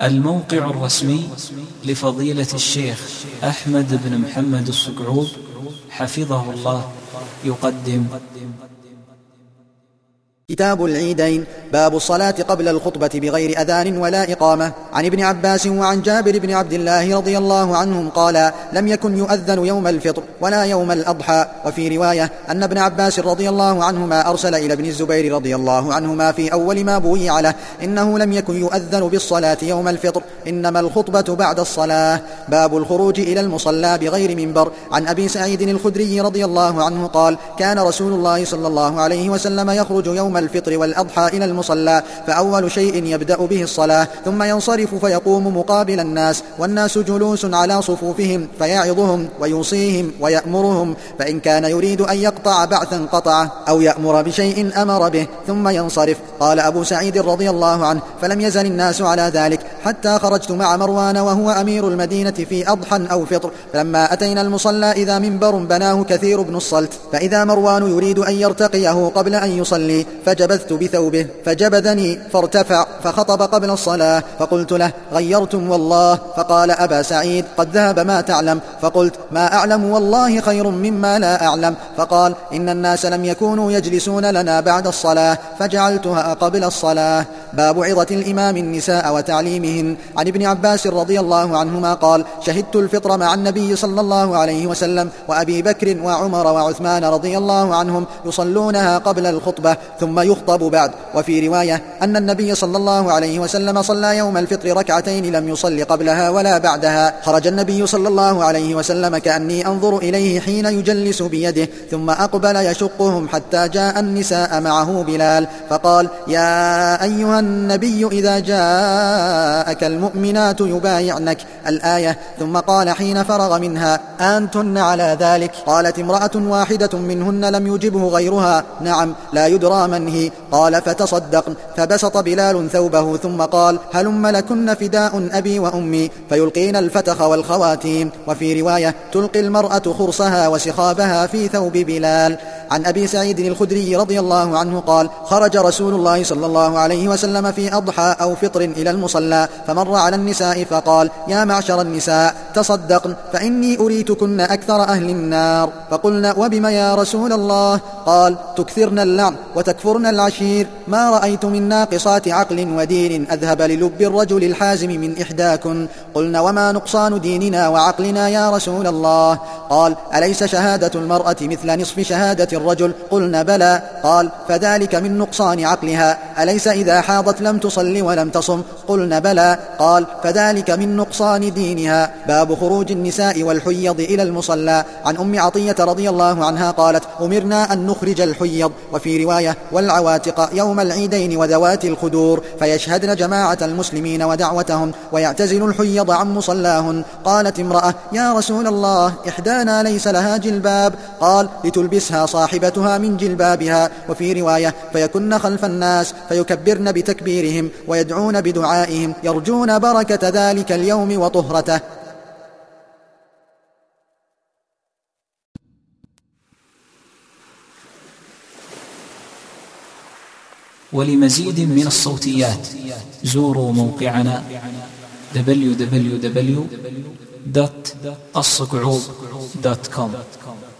الموقع الرسمي لفضيلة الشيخ أحمد بن محمد الصقعوب حفظه الله يقدم كتاب العيدين. باب الصلاة قبل الخطبة بغير أذان ولا إقامة. عن ابن عباس وعن جابر بن عبد الله رضي الله عنهم قال: لم يكن يؤذن يوم الفطر ولا يوم الأضحى. وفي رواية أن ابن عباس رضي الله عنهما أرسل إلى ابن الزبير رضي الله عنهما في أول ما بويع له إنه لم يكن يؤذن بالصلاة يوم الفطر، إنما الخطبة بعد الصلاة. باب الخروج إلى المصلى بغير منبر. عن أبي سعيد الخدري رضي الله عنه قال: كان رسول الله صلى الله عليه وسلم يخرج يوم الفطر والأضحى إلى المصلى، فأول شيء يبدأ به الصلاة، ثم ينصرف فيقوم مقابل الناس والناس جلوس على صفوفهم، فيعظهم ويوصيهم ويأمرهم، فإن كان يريد أن يقطع بعثا قطعه أو يأمر بشيء أمر به، ثم ينصرف. قال أبو سعيد رضي الله عنه: فلم يزل الناس على ذلك حتى خرجت مع مروان وهو أمير المدينة في أضحى أو فطر، فلما أتينا المصلى إذا منبر بناه كثير بن الصلت، فإذا مروان يريد أن يرتقيه قبل أن يصلي، فجبذت بثوبه فجبذني فارتفع فخطب قبل الصلاة، فقلت له: غيرتم والله. فقال: أبا سعيد، قد ذهب ما تعلم. فقلت: ما أعلم والله خير مما لا أعلم. فقال: إن الناس لم يكونوا يجلسون لنا بعد الصلاة فجعلتها قبل الصلاة. باب عظة الإمام النساء وتعليمهن. عن ابن عباس رضي الله عنهما قال: شهدت الفطر مع النبي صلى الله عليه وسلم وأبي بكر وعمر وعثمان رضي الله عنهم يصلونها قبل الخطبة ثم يخطب بعد. وفي رواية أن النبي صلى الله عليه وسلم صلى يوم الفطر ركعتين لم يصل قبلها ولا بعدها. خرج النبي صلى الله عليه وسلم كأني أنظر إليه حين يجلس بيده، ثم أقبل يشقهم حتى جاء النساء معه بلال، فقال: يا أيها النبي إذا جاءك المؤمنات يبايعنك، الآية. ثم قال حين فرغ منها: أنتن على ذلك؟ قالت امرأة واحدة منهن لم يجبه غيرها: نعم، لا يدرى من هي. قال: فتصدقن. فبسط بلال ثوبه ثم قال: هلم لكن فداء أبي وأمي، فيلقين الفتخ والخواتيم. وفي رواية: تلقي المرأة خرصها وسخابها في ثوب بلال. عن أبي سعيد الخدري رضي الله عنه قال: خرج رسول الله صلى الله عليه وسلم في أضحى أو فطر إلى المصلى، فمر على النساء فقال: يا معشر النساء، تصدقن فإني أريتكن أكثر أهل النار. فقلنا: وبما يا رسول الله؟ قال: تكثرن اللعن وتكفرن العشير، ما رأيت من ناقصات عقل ودين أذهب للب الرجل الحازم من إحداكن. قلنا: وما نقصان ديننا وعقلنا يا رسول الله؟ قال: أليس شهادة المرأة مثل نصف شهادة الرجل؟ قلنا: بلى. قال: فذلك من نقصان عقلها. أليس إذا حاضت لم تصل ولم تصم؟ قلنا: بلى. قال: فذلك من نقصان دينها. باب خروج النساء والحيض إلى المصلى. عن أم عطية رضي الله عنها قالت: أمرنا أن نخرج الحيض، وفي رواية: والعواتق، يوم العيدين وذوات الخدور، فيشهدن جماعة المسلمين ودعوتهم، ويعتزل الحيض عن مصلاهن. قالت امرأة: يا رسول الله، إحدانا ليس لها جلباب. قال: لتلبسها صاحبتها من جلبابها. وفي رواية: فيكن خلف الناس فيكبرن بتكبيرهم ويدعون بدعائهم، يرجون بركة ذلك اليوم وطهرته. ولمزيد من الصوتيات زوروا موقعنا www.الصقعوب.com.